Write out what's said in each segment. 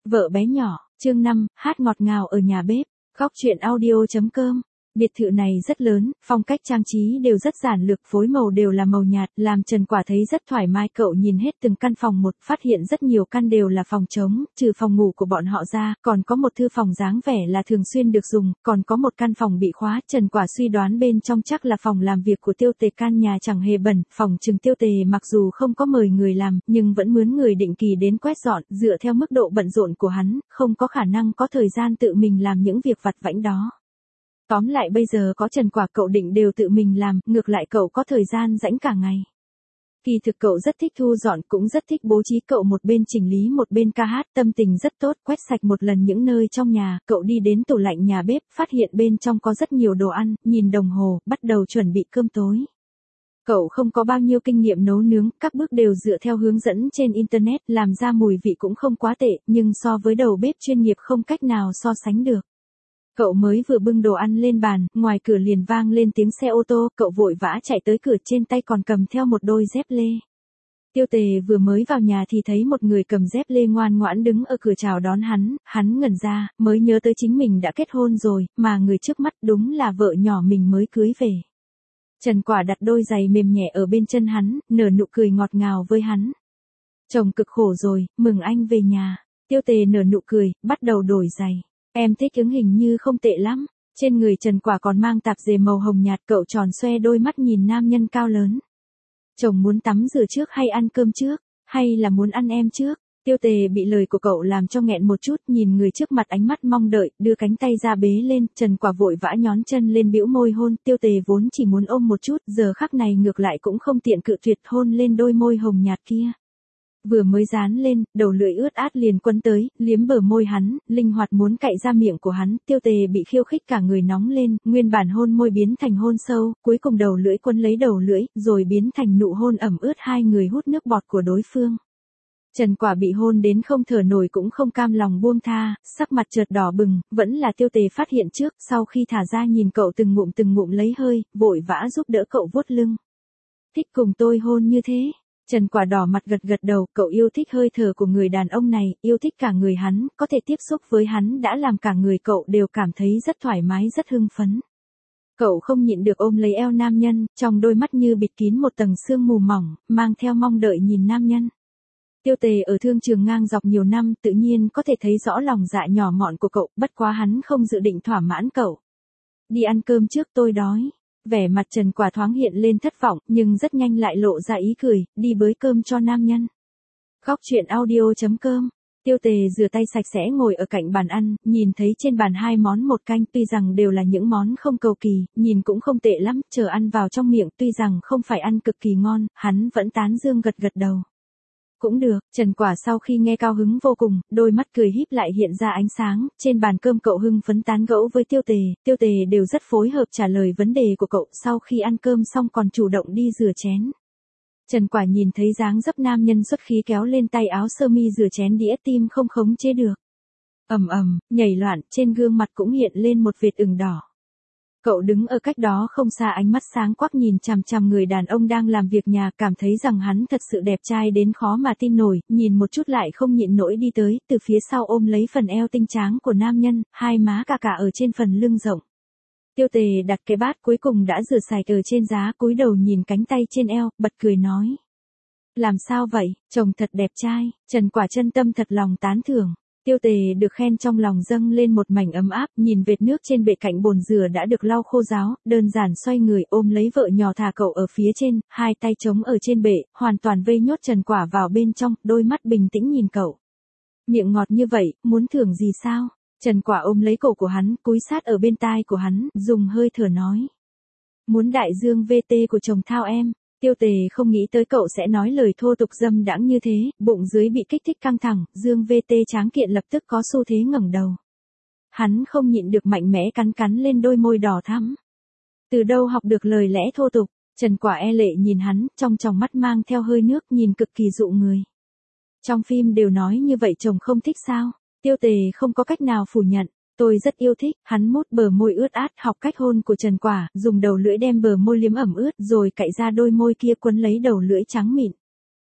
Vợ bé nhỏ, chương 5, hát ngọt ngào ở nhà bếp, góc truyện audio.com. Biệt thự này rất lớn, phong cách trang trí đều rất giản lược, phối màu đều là màu nhạt, làm Trần Quả thấy rất thoải mái. Cậu nhìn hết từng căn phòng một, phát hiện rất nhiều căn đều là phòng trống, trừ phòng ngủ của bọn họ ra, còn có một thư phòng dáng vẻ là thường xuyên được dùng, còn có một căn phòng bị khóa. Trần Quả suy đoán bên trong chắc là phòng làm việc của Tiêu Tề, căn nhà chẳng hề bẩn, phòng trừng Tiêu Tề mặc dù không có mời người làm, nhưng vẫn mướn người định kỳ đến quét dọn, dựa theo mức độ bận rộn của hắn, không có khả năng có thời gian tự mình làm những việc vặt vãnh đó. Tóm lại bây giờ có Trần Quả cậu định đều tự mình làm, ngược lại cậu có thời gian rảnh cả ngày. Kỳ thực cậu rất thích thu dọn, cũng rất thích bố trí, cậu một bên chỉnh lý một bên ca hát, tâm tình rất tốt. Quét sạch một lần những nơi trong nhà, cậu đi đến tủ lạnh nhà bếp, phát hiện bên trong có rất nhiều đồ ăn, nhìn đồng hồ, bắt đầu chuẩn bị cơm tối. Cậu không có bao nhiêu kinh nghiệm nấu nướng, các bước đều dựa theo hướng dẫn trên internet, làm ra mùi vị cũng không quá tệ, nhưng so với đầu bếp chuyên nghiệp không cách nào so sánh được. Cậu mới vừa bưng đồ ăn lên bàn, ngoài cửa liền vang lên tiếng xe ô tô, cậu vội vã chạy tới cửa, trên tay còn cầm theo một đôi dép lê. Tiêu Tề vừa mới vào nhà thì thấy một người cầm dép lê ngoan ngoãn đứng ở cửa chào đón hắn ngẩn ra, mới nhớ tới chính mình đã kết hôn rồi, mà người trước mắt đúng là vợ nhỏ mình mới cưới về. Trần Quả đặt đôi giày mềm nhẹ ở bên chân hắn, nở nụ cười ngọt ngào với hắn. Chồng cực khổ rồi, mừng anh về nhà. Tiêu Tề nở nụ cười, bắt đầu đổi giày. Em thích ứng hình như không tệ lắm. Trên người Trần Quả còn mang tạp dề màu hồng nhạt, cậu tròn xoe đôi mắt nhìn nam nhân cao lớn. Chồng muốn tắm rửa trước hay ăn cơm trước, hay là muốn ăn em trước? Tiêu Tề bị lời của cậu làm cho nghẹn một chút, nhìn người trước mặt ánh mắt mong đợi, đưa cánh tay ra bế lên. Trần Quả vội vã nhón chân lên bĩu môi hôn. Tiêu Tề vốn chỉ muốn ôm một chút, giờ khắc này ngược lại cũng không tiện cự tuyệt, hôn lên đôi môi hồng nhạt kia. Vừa mới dán lên, đầu lưỡi ướt át liền quấn tới, liếm bờ môi hắn, linh hoạt muốn cạy ra miệng của hắn. Tiêu Tề bị khiêu khích cả người nóng lên, nguyên bản hôn môi biến thành hôn sâu, cuối cùng đầu lưỡi quấn lấy đầu lưỡi, rồi biến thành nụ hôn ẩm ướt, hai người hút nước bọt của đối phương. Trần Quả bị hôn đến không thở nổi cũng không cam lòng buông tha, sắc mặt chợt đỏ bừng, vẫn là Tiêu Tề phát hiện trước, sau khi thả ra nhìn cậu từng ngụm lấy hơi, vội vã giúp đỡ cậu vuốt lưng. Thích cùng tôi hôn như thế? Trần Quả đỏ mặt gật đầu, cậu yêu thích hơi thở của người đàn ông này, yêu thích cả người hắn, có thể tiếp xúc với hắn đã làm cả người cậu đều cảm thấy rất thoải mái, rất hưng phấn. Cậu không nhịn được ôm lấy eo nam nhân, trong đôi mắt như bịt kín một tầng sương mù mỏng, mang theo mong đợi nhìn nam nhân. Tiêu Tề ở thương trường ngang dọc nhiều năm, tự nhiên có thể thấy rõ lòng dạ nhỏ mọn của cậu, bất quá hắn không dự định thỏa mãn cậu. Đi ăn cơm trước, tôi đói. Vẻ mặt Trần Quả thoáng hiện lên thất vọng, nhưng rất nhanh lại lộ ra ý cười, đi bới cơm cho nam nhân. Góc truyện audio.com. Tiêu Tề rửa tay sạch sẽ ngồi ở cạnh bàn ăn, nhìn thấy trên bàn hai món một canh, tuy rằng đều là những món không cầu kỳ, nhìn cũng không tệ lắm, chờ ăn vào trong miệng, tuy rằng không phải ăn cực kỳ ngon, hắn vẫn tán dương gật đầu. Cũng được, Trần Quả sau khi nghe cao hứng vô cùng, đôi mắt cười híp lại hiện ra ánh sáng. Trên bàn cơm cậu hưng phấn tán gẫu với Tiêu Tề đều rất phối hợp trả lời vấn đề của cậu, sau khi ăn cơm xong còn chủ động đi rửa chén. Trần Quả nhìn thấy dáng dấp nam nhân xuất khí kéo lên tay áo sơ mi rửa chén đĩa, tim không khống chế được. Nhảy loạn, trên gương mặt cũng hiện lên một vệt ửng đỏ. Cậu đứng ở cách đó không xa, ánh mắt sáng quắc nhìn chằm chằm người đàn ông đang làm việc nhà, cảm thấy rằng hắn thật sự đẹp trai đến khó mà tin nổi, nhìn một chút lại không nhịn nổi đi tới, từ phía sau ôm lấy phần eo tinh tráng của nam nhân, hai má cả ở trên phần lưng rộng. Tiêu Tề đặt cái bát cuối cùng đã rửa sạch ở trên giá, cúi đầu nhìn cánh tay trên eo, bật cười nói. Làm sao vậy, chồng thật đẹp trai. Trần Quả chân tâm thật lòng tán thưởng. Tiêu Tề được khen trong lòng dâng lên một mảnh ấm áp, nhìn vệt nước trên bệ cạnh bồn rửa đã được lau khô ráo, đơn giản xoay người ôm lấy vợ nhỏ thả cậu ở phía trên, hai tay trống ở trên bệ, hoàn toàn vây nhốt Trần Quả vào bên trong, đôi mắt bình tĩnh nhìn cậu. Miệng ngọt như vậy, muốn thưởng gì sao? Trần Quả ôm lấy cổ của hắn, cúi sát ở bên tai của hắn, dùng hơi thở nói. Muốn đại dương VT của chồng thao em. Tiêu Tề không nghĩ tới cậu sẽ nói lời thô tục dâm đãng như thế, bụng dưới bị kích thích căng thẳng, dương VT tráng kiện lập tức có xu thế ngẩng đầu. Hắn không nhịn được mạnh mẽ cắn lên đôi môi đỏ thắm. Từ đâu học được lời lẽ thô tục? Trần Quả e lệ nhìn hắn, trong tròng mắt mang theo hơi nước, nhìn cực kỳ dụ người. Trong phim đều nói như vậy, chồng không thích sao? Tiêu Tề không có cách nào phủ nhận. Tôi rất yêu thích. Hắn mút bờ môi ướt át, học cách hôn của Trần Quả, dùng đầu lưỡi đem bờ môi liếm ẩm ướt, rồi cạy ra đôi môi kia quấn lấy đầu lưỡi trắng mịn.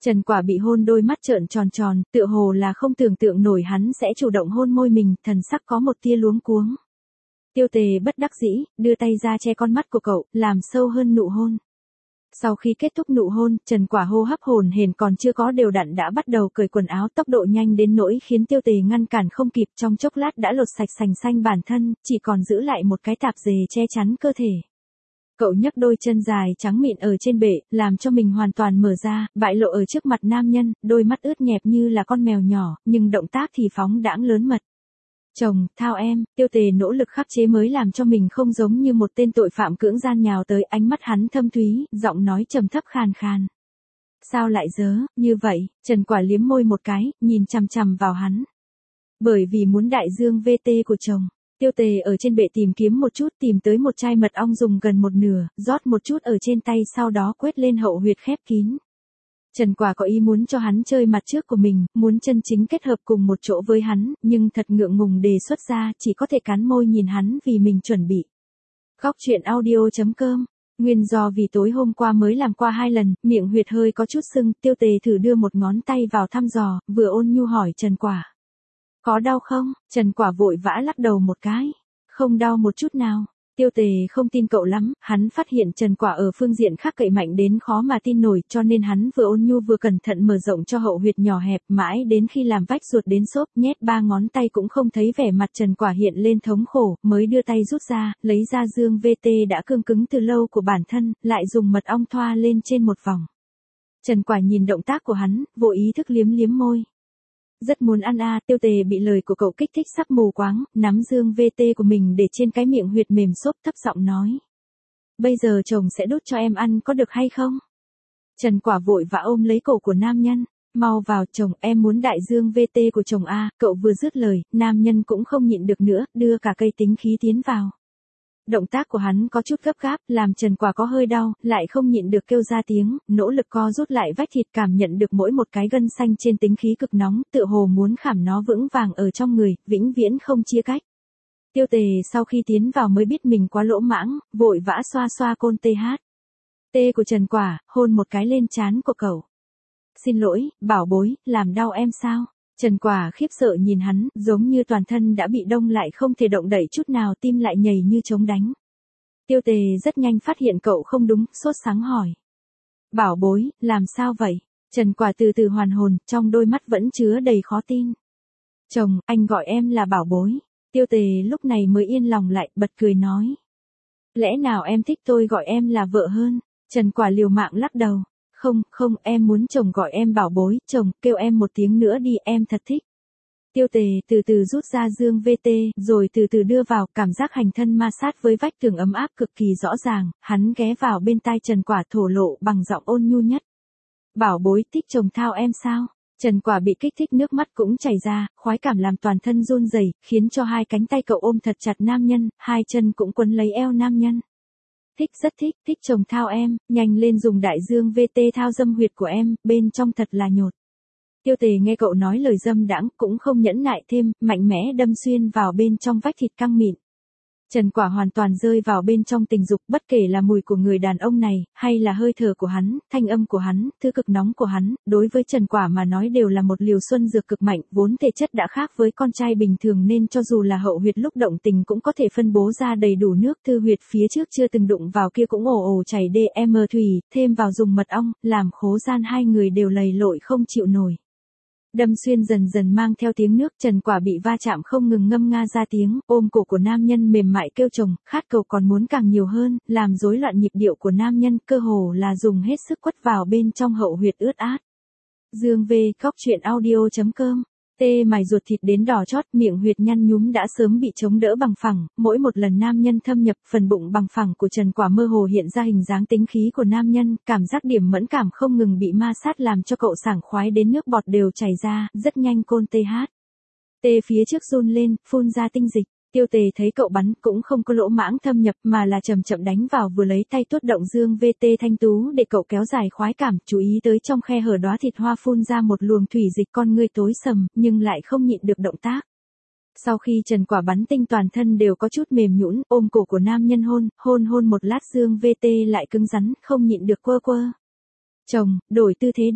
Trần Quả bị hôn đôi mắt trợn tròn tròn, tựa hồ là không tưởng tượng nổi hắn sẽ chủ động hôn môi mình, thần sắc có một tia luống cuống. Tiêu Tề bất đắc dĩ, đưa tay ra che con mắt của cậu, làm sâu hơn nụ hôn. Sau khi kết thúc nụ hôn, Trần Quả hô hấp hổn hển còn chưa có đều đặn đã bắt đầu cởi quần áo, tốc độ nhanh đến nỗi khiến Tiêu Tề ngăn cản không kịp, trong chốc lát đã lột sạch sành xanh bản thân, chỉ còn giữ lại một cái tạp dề che chắn cơ thể. Cậu nhấc đôi chân dài trắng mịn ở trên bệ, làm cho mình hoàn toàn mở ra, bại lộ ở trước mặt nam nhân, đôi mắt ướt nhẹp như là con mèo nhỏ, nhưng động tác thì phóng đãng lớn mật. Chồng, thao em, Tiêu Tề nỗ lực khắc chế mới làm cho mình không giống như một tên tội phạm cưỡng gian nhào tới, ánh mắt hắn thâm thúy, giọng nói trầm thấp khàn khàn. Sao lại dớ, như vậy, Trần Quả liếm môi một cái, nhìn chằm chằm vào hắn. Bởi vì muốn đại dương VT của chồng. Tiêu Tề ở trên bệ tìm kiếm một chút, tìm tới một chai mật ong dùng gần một nửa, rót một chút ở trên tay, sau đó quét lên hậu huyệt khép kín. Trần Quả có ý muốn cho hắn chơi mặt trước của mình, muốn chân chính kết hợp cùng một chỗ với hắn, nhưng thật ngượng ngùng đề xuất ra, chỉ có thể cắn môi nhìn hắn vì mình chuẩn bị. Góc truyện audio.com. Nguyên do vì tối hôm qua mới làm qua 2 lần, miệng huyệt hơi có chút sưng, Tiêu Tề thử đưa một ngón tay vào thăm dò, vừa ôn nhu hỏi Trần Quả. Có đau không? Trần Quả vội vã lắc đầu một cái. Không đau một chút nào. Tiêu Tề không tin cậu lắm, hắn phát hiện Trần Quả ở phương diện khác cậy mạnh đến khó mà tin nổi, cho nên hắn vừa ôn nhu vừa cẩn thận mở rộng cho hậu huyệt nhỏ hẹp, mãi đến khi làm vách ruột đến xốp, nhét 3 ngón tay cũng không thấy vẻ mặt Trần Quả hiện lên thống khổ, mới đưa tay rút ra, lấy ra dương VT đã cương cứng từ lâu của bản thân, lại dùng mật ong thoa lên trên một vòng. Trần Quả nhìn động tác của hắn, vô ý thức liếm liếm môi. Rất muốn ăn à, Tiêu Tề bị lời của cậu kích thích sắp mù quáng, nắm dương VT của mình để trên cái miệng huyệt mềm xốp, thấp giọng nói. Bây giờ chồng sẽ đút cho em ăn có được hay không? Trần Quả vội vã ôm lấy cổ của nam nhân. Mau vào chồng, em muốn đại dương VT của chồng à, cậu vừa dứt lời, nam nhân cũng không nhịn được nữa, đưa cả cây tính khí tiến vào. Động tác của hắn có chút gấp gáp, làm Trần Quả có hơi đau, lại không nhịn được kêu ra tiếng, nỗ lực co rút lại vách thịt, cảm nhận được mỗi một cái gân xanh trên tính khí cực nóng, tựa hồ muốn khảm nó vững vàng ở trong người, vĩnh viễn không chia cách. Tiêu Tề sau khi tiến vào mới biết mình quá lỗ mãng, vội vã xoa xoa côn TH. T của Trần Quả, hôn một cái lên trán của cậu. Xin lỗi, bảo bối, làm đau em sao? Trần Quả khiếp sợ nhìn hắn, giống như toàn thân đã bị đông lại không thể động đậy chút nào, tim lại nhảy như trống đánh. Tiêu Tề rất nhanh phát hiện cậu không đúng, sốt sắng hỏi. Bảo bối, làm sao vậy? Trần Quả từ từ hoàn hồn, trong đôi mắt vẫn chứa đầy khó tin. Chồng, anh gọi em là bảo bối. Tiêu Tề lúc này mới yên lòng lại, bật cười nói. Lẽ nào em thích tôi gọi em là vợ hơn? Trần Quả liều mạng lắc đầu. Không, em muốn chồng gọi em bảo bối, chồng, kêu em một tiếng nữa đi, em thật thích. Tiêu Tề từ từ rút ra dương VT, rồi từ từ đưa vào, cảm giác hành thân ma sát với vách tường ấm áp cực kỳ rõ ràng, hắn ghé vào bên tai Trần Quả thổ lộ bằng giọng ôn nhu nhất. Bảo bối, thích chồng thao em sao? Trần Quả bị kích thích nước mắt cũng chảy ra, khoái cảm làm toàn thân run rẩy, khiến cho 2 cánh tay cậu ôm thật chặt nam nhân, 2 chân cũng quấn lấy eo nam nhân. Thích rất thích chồng thao em, nhanh lên dùng đại dương VT thao dâm huyệt của em, bên trong thật là nhột. Tiêu Tề nghe cậu nói lời dâm đãng cũng không nhẫn nại thêm, mạnh mẽ đâm xuyên vào bên trong vách thịt căng mịn. Trần Quả hoàn toàn rơi vào bên trong tình dục, bất kể là mùi của người đàn ông này, hay là hơi thở của hắn, thanh âm của hắn, thứ cực nóng của hắn, đối với Trần Quả mà nói đều là một liều xuân dược cực mạnh, vốn thể chất đã khác với con trai bình thường nên cho dù là hậu huyệt lúc động tình cũng có thể phân bố ra đầy đủ nước, thư huyệt phía trước chưa từng đụng vào kia cũng ồ ồ chảy DM thủy, thêm vào dùng mật ong, làm khố gian 2 người đều lầy lội không chịu nổi. Đâm xuyên dần dần mang theo tiếng nước, Trần Quả bị va chạm không ngừng ngâm nga ra tiếng, ôm cổ của nam nhân mềm mại kêu chồng, khát cầu còn muốn càng nhiều hơn, làm rối loạn nhịp điệu của nam nhân, cơ hồ là dùng hết sức quất vào bên trong hậu huyệt ướt át. Dương V, Góc truyện audio.com. Tê mài ruột thịt đến đỏ chót, miệng huyệt nhăn nhúm đã sớm bị chống đỡ bằng phẳng, mỗi một lần nam nhân thâm nhập, phần bụng bằng phẳng của Trần Quả mơ hồ hiện ra hình dáng tính khí của nam nhân, cảm giác điểm mẫn cảm không ngừng bị ma sát làm cho cậu sảng khoái đến nước bọt đều chảy ra, rất nhanh côn TH. Tê phía trước run lên, phun ra tinh dịch. Tiêu Tề thấy cậu bắn cũng không có lỗ mãng thâm nhập mà là chậm chậm đánh vào, vừa lấy tay tuốt động dương VT thanh tú để cậu kéo dài khoái cảm, chú ý tới trong khe hở đóa thịt hoa phun ra một luồng thủy dịch, con ngươi tối sầm nhưng lại không nhịn được động tác. Sau khi Trần Quả bắn tinh toàn thân đều có chút mềm nhũn, ôm cổ của nam nhân hôn một lát dương VT lại cứng rắn, không nhịn được quơ. Chồng, đổi tư thế đi.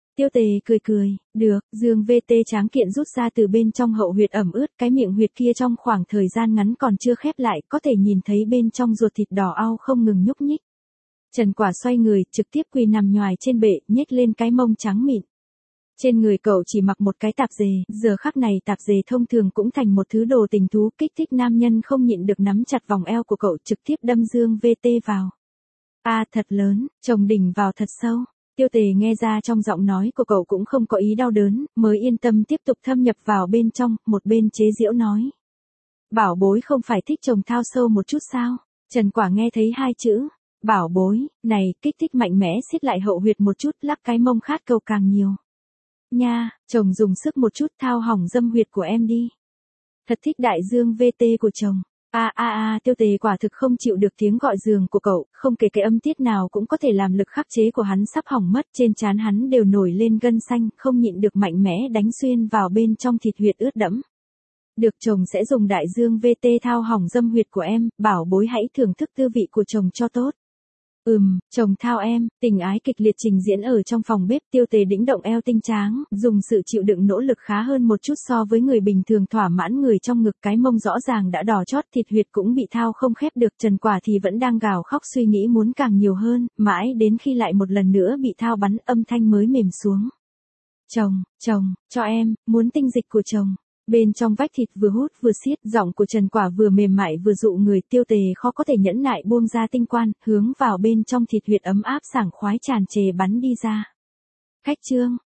Tiêu Tề cười cười, được, Dương VT tráng kiện rút ra từ bên trong hậu huyệt ẩm ướt, cái miệng huyệt kia trong khoảng thời gian ngắn còn chưa khép lại, có thể nhìn thấy bên trong ruột thịt đỏ au không ngừng nhúc nhích. Trần Quả xoay người, trực tiếp quỳ nằm nhoài trên bệ, nhếch lên cái mông trắng mịn. Trên người cậu chỉ mặc một cái tạp dề, giờ khắc này tạp dề thông thường cũng thành một thứ đồ tình thú, kích thích nam nhân không nhịn được nắm chặt vòng eo của cậu, trực tiếp đâm Dương VT vào. A thật lớn, chồng đỉnh vào thật sâu. Tiêu Tề nghe ra trong giọng nói của cậu cũng không có ý đau đớn, mới yên tâm tiếp tục thâm nhập vào bên trong, một bên chế giễu nói. Bảo bối không phải thích chồng thao sâu một chút sao? Trần Quả nghe thấy hai chữ, bảo bối, này, kích thích mạnh mẽ siết lại hậu huyệt một chút, lắc cái mông khát cầu càng nhiều. Nha, chồng dùng sức một chút thao hỏng dâm huyệt của em đi. Thật thích đại dương VT của chồng. Tiêu Tề quả thực không chịu được tiếng gọi giường của cậu, không kể cái âm tiết nào cũng có thể làm lực khắc chế của hắn sắp hỏng mất, trên trán hắn đều nổi lên gân xanh, không nhịn được mạnh mẽ đánh xuyên vào bên trong thịt huyệt ướt đẫm. Được, chồng sẽ dùng đại dương VT thao hỏng dâm huyệt của em, bảo bối hãy thưởng thức tư vị của chồng cho tốt. Chồng thao em, tình ái kịch liệt trình diễn ở trong phòng bếp. Tiêu Tề đĩnh động eo tinh tráng, dùng sự chịu đựng nỗ lực khá hơn một chút so với người bình thường thỏa mãn người trong ngực, cái mông rõ ràng đã đỏ chót, thịt huyệt cũng bị thao không khép được. Trần Quả thì vẫn đang gào khóc suy nghĩ muốn càng nhiều hơn, mãi đến khi lại một lần nữa bị thao bắn, âm thanh mới mềm xuống. Chồng, cho em, muốn tinh dịch của chồng. Bên trong vách thịt vừa hút vừa siết, giọng của Trần Quả vừa mềm mại vừa dụ người. Tiêu Tề khó có thể nhẫn nại buông ra tinh quan, hướng vào bên trong thịt huyệt ấm áp sảng khoái tràn trề bắn đi ra. Khách trương,